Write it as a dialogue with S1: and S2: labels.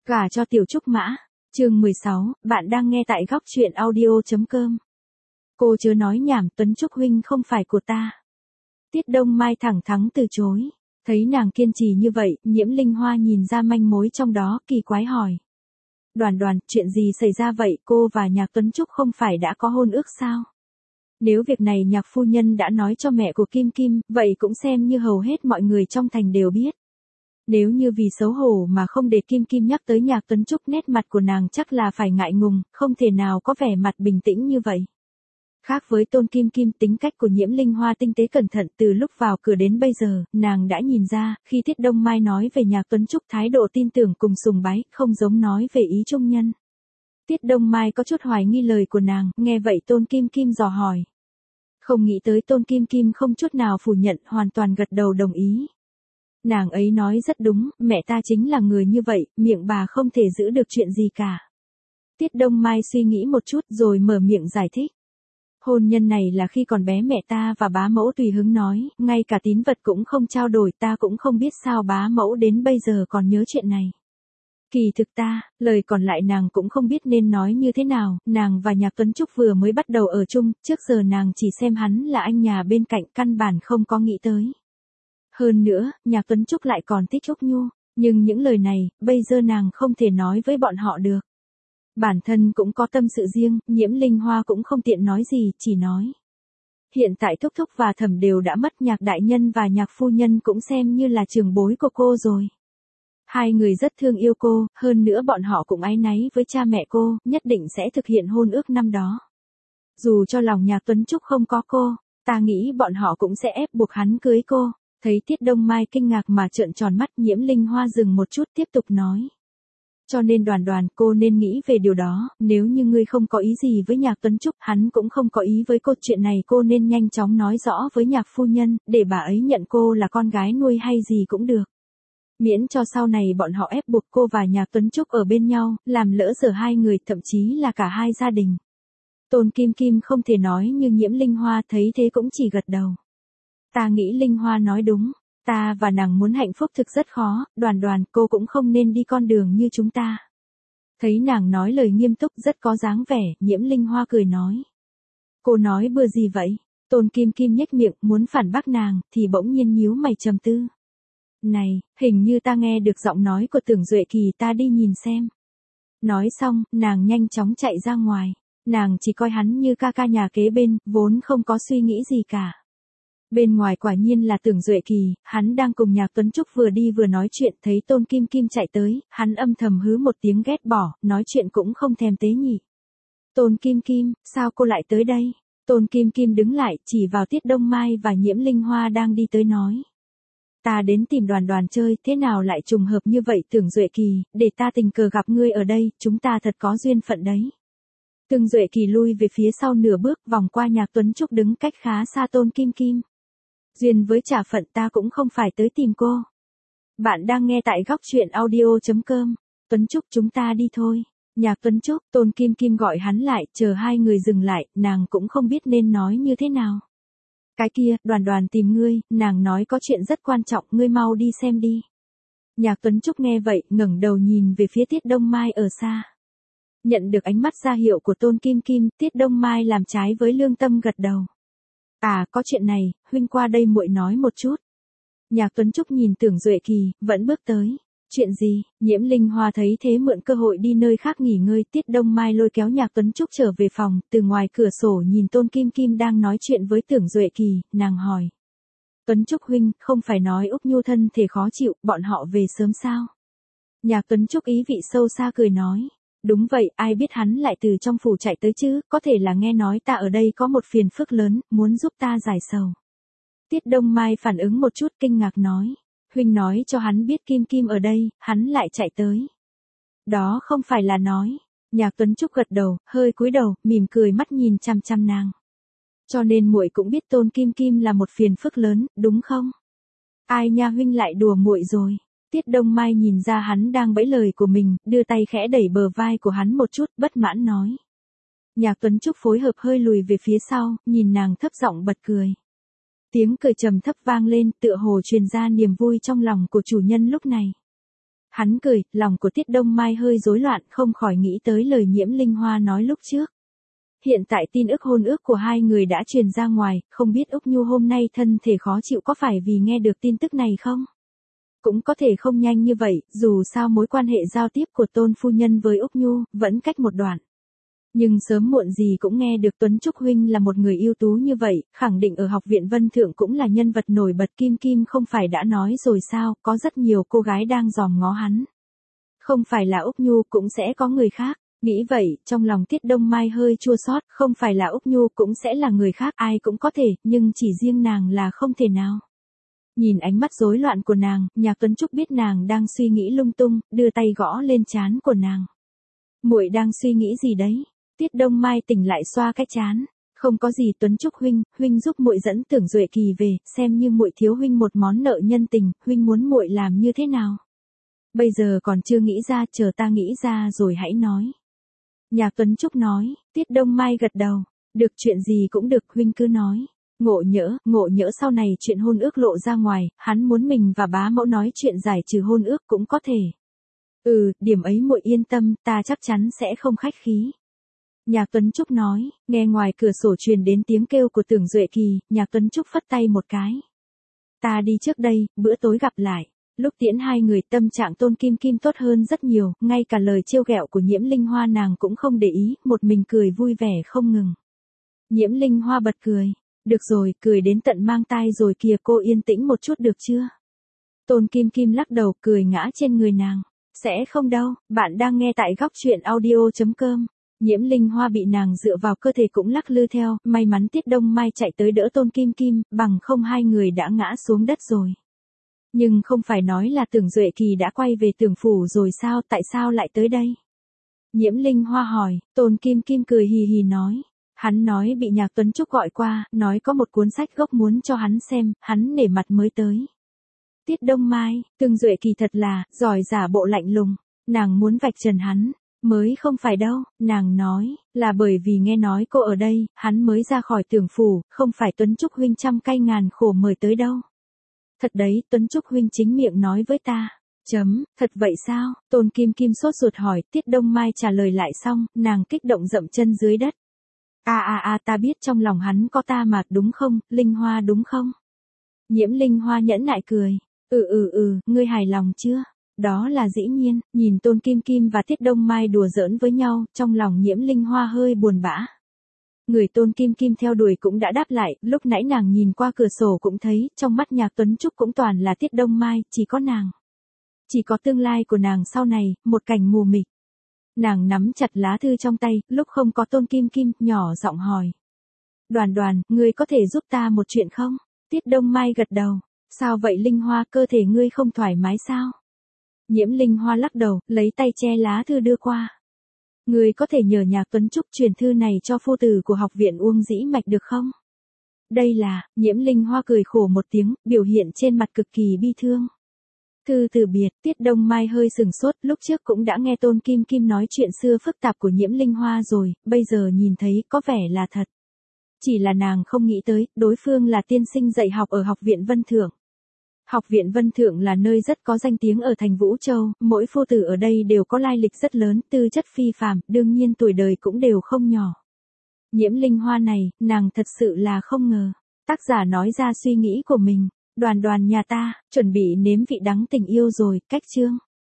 S1: Gả cho Tiểu Trúc Mã, chương 16, bạn đang nghe tại góc truyện audio.com. Cô chớ nói nhảm, Tuấn Trúc huynh không phải của ta. Tiết Đông Mai thẳng thắn từ chối. Thấy nàng kiên trì như vậy, Nhiễm Linh Hoa nhìn ra manh mối trong đó, kỳ quái hỏi. Đoàn, chuyện gì xảy ra vậy, cô và Nhạc Tuấn Trúc không phải đã có hôn ước sao? Nếu việc này Nhạc phu nhân đã nói cho mẹ của Kim Kim, vậy cũng xem như hầu hết mọi người trong thành đều biết. Nếu như vì xấu hổ mà không để Kim Kim nhắc tới Nhạc Tuấn Trúc, nét mặt của nàng chắc là phải ngại ngùng, không thể nào có vẻ mặt bình tĩnh như vậy. Khác với Tôn Kim Kim, tính cách của Nhiễm Linh Hoa tinh tế cẩn thận, từ lúc vào cửa đến bây giờ, nàng đã nhìn ra, khi Tiết Đông Mai nói về Nhạc Tuấn Trúc thái độ tin tưởng cùng sùng bái, không giống nói về ý trung nhân. Tiết Đông Mai có chút hoài nghi lời của nàng, nghe vậy Tôn Kim Kim dò hỏi. Không nghĩ tới Tôn Kim Kim không chút nào phủ nhận, hoàn toàn gật đầu đồng ý. Nàng ấy nói rất đúng, mẹ ta chính là người như vậy, miệng bà không thể giữ được chuyện gì cả. Tiết Đông Mai suy nghĩ một chút rồi mở miệng giải thích. Hôn nhân này là khi còn bé mẹ ta và bá mẫu tùy hứng nói, ngay cả tín vật cũng không trao đổi, ta cũng không biết sao bá mẫu đến bây giờ còn nhớ chuyện này. Kỳ thực lời còn lại nàng cũng không biết nên nói như thế nào, nàng và Nhạc Tuấn Trúc vừa mới bắt đầu ở chung, trước giờ nàng chỉ xem hắn là anh nhà bên cạnh, căn bản không có nghĩ tới. Hơn nữa, Nhạc Tuấn Trúc lại còn thích Úc Nhu, nhưng những lời này, bây giờ nàng không thể nói với bọn họ được. Bản thân cũng có tâm sự riêng, Nhiễm Linh Hoa cũng không tiện nói gì, chỉ nói. Hiện tại Thúc Thúc và Thẩm đều đã mất, Nhạc đại nhân và Nhạc phu nhân cũng xem như là trưởng bối của cô rồi. Hai người rất thương yêu cô, hơn nữa bọn họ cũng áy náy với cha mẹ cô, nhất định sẽ thực hiện hôn ước năm đó. Dù cho lòng Nhạc Tuấn Trúc không có cô, ta nghĩ bọn họ cũng sẽ ép buộc hắn cưới cô. Thấy Tiết Đông Mai kinh ngạc mà trợn tròn mắt, Nhiễm Linh Hoa dừng một chút tiếp tục nói. Cho nên Đoàn, cô nên nghĩ về điều đó, nếu như ngươi không có ý gì với Nhạc Tuấn Trúc, hắn cũng không có ý với cô, chuyện này cô nên nhanh chóng nói rõ với Nhạc phu nhân, để bà ấy nhận cô là con gái nuôi hay gì cũng được. Miễn cho sau này bọn họ ép buộc cô và Nhạc Tuấn Trúc ở bên nhau, làm lỡ dở hai người, thậm chí là cả hai gia đình. Tôn Kim Kim không thể nói như Nhiễm Linh Hoa, thấy thế cũng chỉ gật đầu. Ta nghĩ Linh Hoa nói đúng, ta và nàng muốn hạnh phúc thực rất khó, Đoàn, cô cũng không nên đi con đường như chúng ta. Thấy nàng nói lời nghiêm túc rất có dáng vẻ, Nhiễm Linh Hoa cười nói. Cô nói bừa gì vậy? Tôn Kim Kim nhếch miệng, muốn phản bác nàng, thì bỗng nhiên nhíu mày trầm tư. Này, hình như ta nghe được giọng nói của Tưởng Duệ Kỳ, ta đi nhìn xem. Nói xong, nàng nhanh chóng chạy ra ngoài, nàng chỉ coi hắn như ca ca nhà kế bên, vốn không có suy nghĩ gì cả. Bên ngoài quả nhiên là Tưởng Duệ Kỳ, hắn đang cùng Nhạc Tuấn Trúc vừa đi vừa nói chuyện, thấy Tôn Kim Kim chạy tới, hắn âm thầm hứ một tiếng ghét bỏ, nói chuyện cũng không thèm tế nhị. Tôn Kim Kim, sao cô lại tới đây? Tôn Kim Kim đứng lại, chỉ vào Tiết Đông Mai và Nhiễm Linh Hoa đang đi tới nói. Ta đến tìm Đoàn chơi, thế nào lại trùng hợp như vậy Tưởng Duệ Kỳ, để ta tình cờ gặp ngươi ở đây, chúng ta thật có duyên phận đấy. Tưởng Duệ Kỳ lui về phía sau nửa bước, vòng qua Nhạc Tuấn Trúc đứng cách khá xa Tôn Kim Kim. Duyên với trả phận, ta cũng không phải tới tìm cô. Bạn đang nghe tại góc truyện audio.com. Tuấn Trúc, chúng ta đi thôi. Nhạc Tuấn Trúc, Tôn Kim Kim gọi hắn lại, chờ hai người dừng lại, nàng cũng không biết nên nói như thế nào. Cái kia, Đoàn tìm ngươi, nàng nói có chuyện rất quan trọng, ngươi mau đi xem đi. Nhạc Tuấn Trúc nghe vậy, ngẩng đầu nhìn về phía Tiết Đông Mai ở xa. Nhận được ánh mắt ra hiệu của Tôn Kim Kim, Tiết Đông Mai làm trái với lương tâm gật đầu. À, có chuyện này, huynh qua đây muội nói một chút. Nhạc Tuấn Trúc nhìn Tưởng Duệ Kỳ, vẫn bước tới. Chuyện gì? Nhiễm Linh Hoa thấy thế mượn cơ hội đi nơi khác nghỉ ngơi, Tiết Đông Mai lôi kéo Nhạc Tuấn Trúc trở về phòng, từ ngoài cửa sổ nhìn Tôn Kim Kim đang nói chuyện với Tưởng Duệ Kỳ, nàng hỏi. Tuấn Trúc huynh, không phải nói Úc Nhu thân thể khó chịu, bọn họ về sớm sao? Nhạc Tuấn Trúc ý vị sâu xa cười nói. Đúng vậy, ai biết hắn lại từ trong phủ chạy tới chứ, có thể là nghe nói ta ở đây có một phiền phức lớn, muốn giúp ta giải sầu. Tiết Đông Mai phản ứng một chút kinh ngạc nói. Huynh nói cho hắn biết Kim Kim ở đây, hắn lại chạy tới. Đó không phải là nói. Nhạc Tuấn Trúc gật đầu, hơi cúi đầu, mỉm cười mắt nhìn chăm chăm nàng. Cho nên muội cũng biết Tôn Kim Kim là một phiền phức lớn, đúng không? Ai nha, huynh lại đùa muội rồi. Tiết Đông Mai nhìn ra hắn đang bẫy lời của mình, đưa tay khẽ đẩy bờ vai của hắn một chút, bất mãn nói. Nhạc Tuấn Trúc phối hợp hơi lùi về phía sau, nhìn nàng thấp giọng bật cười. Tiếng cười trầm thấp vang lên, tựa hồ truyền ra niềm vui trong lòng của chủ nhân lúc này. Hắn cười, lòng của Tiết Đông Mai hơi rối loạn, không khỏi nghĩ tới lời Nhiễm Linh Hoa nói lúc trước. Hiện tại tin ức hôn ước của hai người đã truyền ra ngoài, không biết Úc Nhu hôm nay thân thể khó chịu có phải vì nghe được tin tức này không? Cũng có thể không nhanh như vậy, dù sao mối quan hệ giao tiếp của Tôn phu nhân với Úc Nhu vẫn cách một đoạn. Nhưng sớm muộn gì cũng nghe được Tuấn Trúc huynh là một người ưu tú như vậy, khẳng định ở học viện Vân Thượng cũng là nhân vật nổi bật. Kim Kim không phải đã nói rồi sao, có rất nhiều cô gái đang dòm ngó hắn. Không phải là Úc Nhu cũng sẽ có người khác. Nghĩ vậy, trong lòng Tiết Đông Mai hơi chua xót, không phải là Úc Nhu cũng sẽ là người khác, ai cũng có thể, nhưng chỉ riêng nàng là không thể nào. Nhìn ánh mắt rối loạn của nàng, Nhạc Tuấn Trúc biết nàng đang suy nghĩ lung tung, đưa tay gõ lên trán của nàng. Muội đang suy nghĩ gì đấy? Tiết Đông Mai tỉnh lại xoa cái trán. Không có gì Tuấn Trúc huynh giúp muội dẫn Tưởng Duệ Kỳ về, xem như muội thiếu huynh một món nợ nhân tình, huynh muốn muội làm như thế nào? Bây giờ còn chưa nghĩ ra, chờ ta nghĩ ra rồi hãy nói. Nhạc Tuấn Trúc nói. Tiết Đông Mai gật đầu. Được, chuyện gì cũng được, huynh cứ nói. Ngộ nhỡ sau này chuyện hôn ước lộ ra ngoài, hắn muốn mình và bá mẫu nói chuyện giải trừ hôn ước cũng có thể. Điểm ấy muội yên tâm, ta chắc chắn sẽ không khách khí. Nhạc Tuấn Trúc nói. Nghe ngoài cửa sổ truyền đến tiếng kêu của Tưởng Duệ Kỳ, Nhạc Tuấn Trúc phất tay một cái. Ta đi trước đây, bữa tối gặp lại. Lúc tiễn hai người, tâm trạng Tôn Kim Kim tốt hơn rất nhiều, ngay cả lời trêu ghẹo của Nhiễm Linh Hoa nàng cũng không để ý, một mình cười vui vẻ không ngừng. Nhiễm Linh Hoa bật cười. Được rồi, cười đến tận mang tai rồi kìa, cô yên tĩnh một chút được chưa? Tôn Kim Kim lắc đầu, cười ngã trên người nàng. Sẽ không đâu, bạn đang nghe tại góc truyện audio.com. Nhiễm Linh Hoa bị nàng dựa vào cơ thể cũng lắc lư theo, may mắn Tiết Đông Mai chạy tới đỡ Tôn Kim Kim, bằng không hai người đã ngã xuống đất rồi. Nhưng không phải nói là Tưởng Duệ Kỳ đã quay về Tưởng phủ rồi sao, tại sao lại tới đây? Nhiễm Linh Hoa hỏi. Tôn Kim Kim cười hì hì nói. Hắn nói bị Nhạc Tuấn Trúc gọi qua, nói có một cuốn sách gốc muốn cho hắn xem, hắn nể mặt mới tới. Tiết Đông Mai, Tưởng Duệ Kỳ thật là giỏi giả bộ lạnh lùng, nàng muốn vạch trần hắn. Mới không phải đâu, nàng nói, là bởi vì nghe nói cô ở đây, hắn mới ra khỏi Tưởng phủ, không phải Tuấn Trúc huynh trăm cây ngàn khổ mời tới đâu. Thật đấy, Tuấn Trúc huynh chính miệng nói với ta. Thật vậy sao? Tôn Kim Kim sốt ruột hỏi. Tiết Đông Mai trả lời lại xong, nàng kích động dậm chân dưới đất. Ta biết trong lòng hắn có ta mà, đúng không, Linh Hoa đúng không? Nhiễm Linh Hoa nhẫn nại cười. Ngươi hài lòng chưa? Đó là dĩ nhiên. Nhìn Tôn Kim Kim và Tiết Đông Mai đùa giỡn với nhau, trong lòng Nhiễm Linh Hoa hơi buồn bã. Người Tôn Kim Kim theo đuổi cũng đã đáp lại, lúc nãy nàng nhìn qua cửa sổ cũng thấy, trong mắt Nhạc Tuấn Trúc cũng toàn là Tiết Đông Mai, chỉ có nàng. Chỉ có tương lai của nàng sau này, một cảnh mù mịt. Nàng nắm chặt lá thư trong tay, lúc không có Tôn Kim Kim, nhỏ giọng hỏi. Đoàn, ngươi có thể giúp ta một chuyện không? Tiết Đông Mai gật đầu. Sao vậy Linh Hoa, cơ thể ngươi không thoải mái sao? Nhiễm Linh Hoa lắc đầu, lấy tay che lá thư đưa qua. Ngươi có thể nhờ Nhạc Tuấn Trúc truyền thư này cho phu tử của học viện Uông Dĩ Mạch được không? Đây là, Nhiễm Linh Hoa cười khổ một tiếng, biểu hiện trên mặt cực kỳ bi thương. Thư từ biệt. Tiết Đông Mai hơi sừng sốt, lúc trước cũng đã nghe Tôn Kim Kim nói chuyện xưa phức tạp của Nhiễm Linh Hoa rồi, bây giờ nhìn thấy có vẻ là thật. Chỉ là nàng không nghĩ tới, đối phương là tiên sinh dạy học ở học viện Vân Thượng. Học viện Vân Thượng là nơi rất có danh tiếng ở thành Vũ Châu, mỗi phu tử ở đây đều có lai lịch rất lớn, tư chất phi phàm, đương nhiên tuổi đời cũng đều không nhỏ. Nhiễm Linh Hoa này, nàng thật sự là không ngờ. Tác giả nói ra suy nghĩ của mình. Đoàn nhà ta, chuẩn bị nếm vị đắng tình yêu rồi, cách chương.